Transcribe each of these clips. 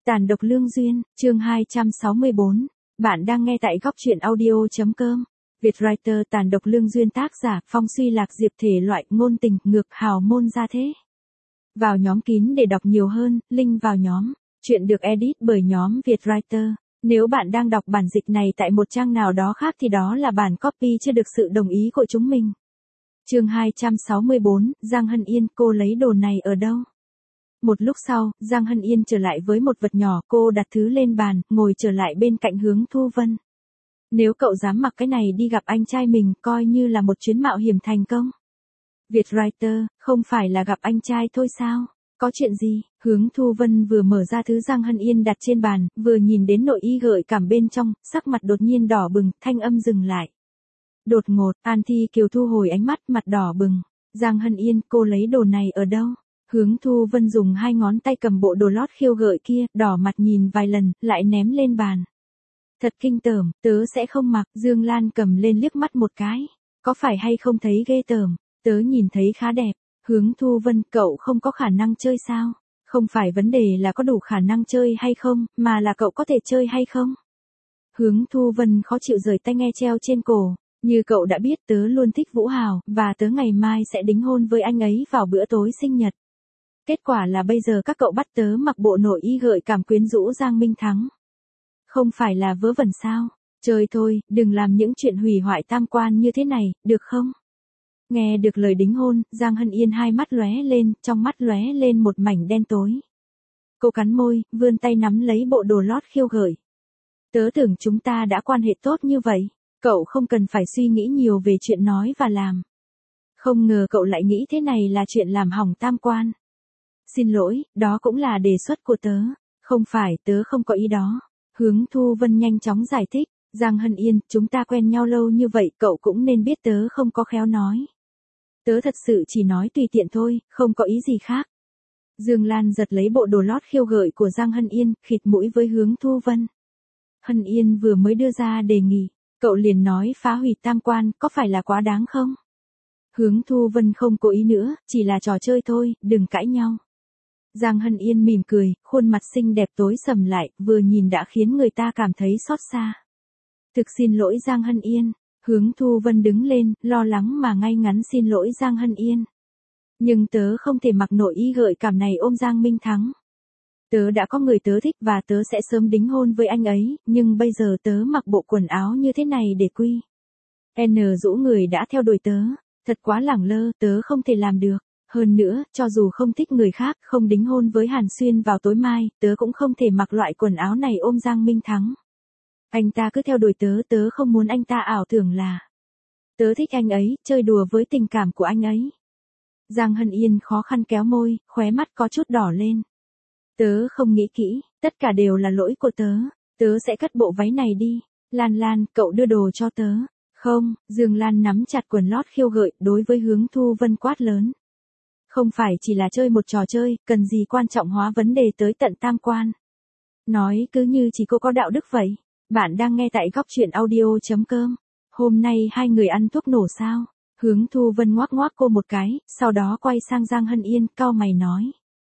Tàn độc lương duyên, chương 264. Bạn đang nghe tại góc truyện audio.com. Vietwriter Tàn độc lương duyên, tác giả Phong Suy Lạc Diệp, thể loại ngôn tình, ngược, hào môn gia thế. Vào nhóm kín để đọc nhiều hơn, link vào nhóm. Chuyện được edit bởi nhóm Vietwriter. Nếu bạn đang đọc bản dịch này tại một trang nào đó khác thì đó là bản copy chưa được sự đồng ý của chúng mình. Chương 264, Giang Hân Yên, cô lấy đồ này ở đâu? Một lúc sau, Giang Hân Yên trở lại với một vật nhỏ, cô đặt thứ lên bàn, ngồi trở lại bên cạnh Hướng Thu Vân. Nếu cậu dám mặc cái này đi gặp anh trai mình, coi như là một chuyến mạo hiểm thành công. Vietwriter, không phải là gặp anh trai thôi sao? Có chuyện gì? Hướng Thu Vân vừa mở ra thứ Giang Hân Yên đặt trên bàn, vừa nhìn đến nội y gợi cảm bên trong, sắc mặt đột nhiên đỏ bừng, thanh âm dừng lại. Đột ngột, An Thi Kiều thu hồi ánh mắt, mặt đỏ bừng. Giang Hân Yên, cô lấy đồ này ở đâu? Hướng Thu Vân dùng hai ngón tay cầm bộ đồ lót khiêu gợi kia, đỏ mặt nhìn vài lần, lại ném lên bàn. Thật kinh tởm, tớ sẽ không mặc. Dương Lan cầm lên liếc mắt một cái. Có phải hay không thấy ghê tởm? Tớ nhìn thấy khá đẹp. Hướng Thu Vân, cậu không có khả năng chơi sao? Không phải vấn đề là có đủ khả năng chơi hay không, mà là cậu có thể chơi hay không? Hướng Thu Vân khó chịu rời tay nghe treo trên cổ. Như cậu đã biết, tớ luôn thích Vũ Hào, và tớ ngày mai sẽ đính hôn với anh ấy vào bữa tối sinh nhật. Kết quả là bây giờ các cậu bắt tớ mặc bộ nội y gợi cảm quyến rũ Giang Minh Thắng. Không phải là vớ vẩn sao? Chơi thôi, đừng làm những chuyện hủy hoại tam quan như thế này, được không? Nghe được lời đính hôn, Giang Hân Yên hai mắt lóe lên, trong mắt lóe lên một mảnh đen tối. Cô cắn môi, vươn tay nắm lấy bộ đồ lót khiêu gợi. Tớ tưởng chúng ta đã quan hệ tốt như vậy, cậu không cần phải suy nghĩ nhiều về chuyện nói và làm. Không ngờ cậu lại nghĩ thế này là chuyện làm hỏng tam quan. Xin lỗi, đó cũng là đề xuất của tớ. Không phải, tớ không có ý đó. Hướng Thu Vân nhanh chóng giải thích. Giang Hân Yên, chúng ta quen nhau lâu như vậy, cậu cũng nên biết tớ không có khéo nói. Tớ thật sự chỉ nói tùy tiện thôi, không có ý gì khác. Dương Lan giật lấy bộ đồ lót khiêu gợi của Giang Hân Yên, khịt mũi với Hướng Thu Vân. Hân Yên vừa mới đưa ra đề nghị, cậu liền nói phá hủy tam quan, có phải là quá đáng không? Hướng Thu Vân không cố ý nữa, chỉ là trò chơi thôi, đừng cãi nhau. Giang Hân Yên mỉm cười, khuôn mặt xinh đẹp tối sầm lại, vừa nhìn đã khiến người ta cảm thấy xót xa. Thực xin lỗi Giang Hân Yên. Hướng Thu Vân đứng lên, lo lắng mà ngay ngắn xin lỗi Giang Hân Yên. Nhưng tớ không thể mặc nội y gợi cảm này ôm Giang Minh Thắng. Tớ đã có người tớ thích và tớ sẽ sớm đính hôn với anh ấy, nhưng bây giờ tớ mặc bộ quần áo như thế này để quy. Rũ người đã theo đuổi tớ, thật quá lẳng lơ, tớ không thể làm được. Hơn nữa, cho dù không thích người khác, không đính hôn với Hàn Xuyên vào tối mai, tớ cũng không thể mặc loại quần áo này ôm Giang Minh Thắng. Anh ta cứ theo đuổi tớ, tớ không muốn anh ta ảo tưởng là tớ thích anh ấy, chơi đùa với tình cảm của anh ấy. Giang Hân Yên khó khăn kéo môi, khóe mắt có chút đỏ lên. Tớ không nghĩ kỹ, tất cả đều là lỗi của tớ sẽ cất bộ váy này đi. Lan Lan, cậu đưa đồ cho tớ. Không, Dương Lan nắm chặt quần lót khiêu gợi, đối với Hướng Thu Vân quát lớn. Không phải chỉ là chơi một trò chơi, cần gì quan trọng hóa vấn đề tới tận tam quan. Nói cứ như chỉ cô có đạo đức vậy. Bạn đang nghe tại góc truyện audio.com. Hôm nay hai người ăn thuốc nổ sao? Hướng Thu Vân ngoác ngoác cô một cái, sau đó quay sang Giang Hân Yên, cau mày nói.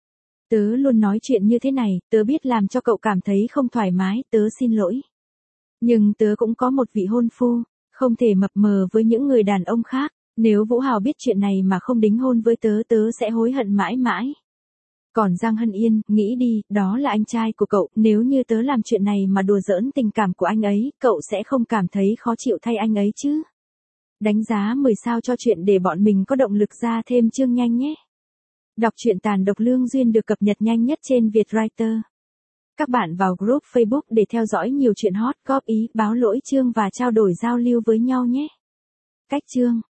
Tớ luôn nói chuyện như thế này, tớ biết làm cho cậu cảm thấy không thoải mái, tớ xin lỗi. Nhưng tớ cũng có một vị hôn phu, không thể mập mờ với những người đàn ông khác. Nếu Vũ Hào biết chuyện này mà không đính hôn với tớ, tớ sẽ hối hận mãi mãi. Còn Giang Hân Yên, nghĩ đi, đó là anh trai của cậu, nếu như tớ làm chuyện này mà đùa giỡn tình cảm của anh ấy, cậu sẽ không cảm thấy khó chịu thay anh ấy chứ. Đánh giá 10 sao cho chuyện để bọn mình có động lực ra thêm chương nhanh nhé. Đọc truyện Tàn độc lương duyên được cập nhật nhanh nhất trên Vietwriter. Các bạn vào group Facebook để theo dõi nhiều chuyện hot, góp ý, báo lỗi chương và trao đổi giao lưu với nhau nhé. Cách chương.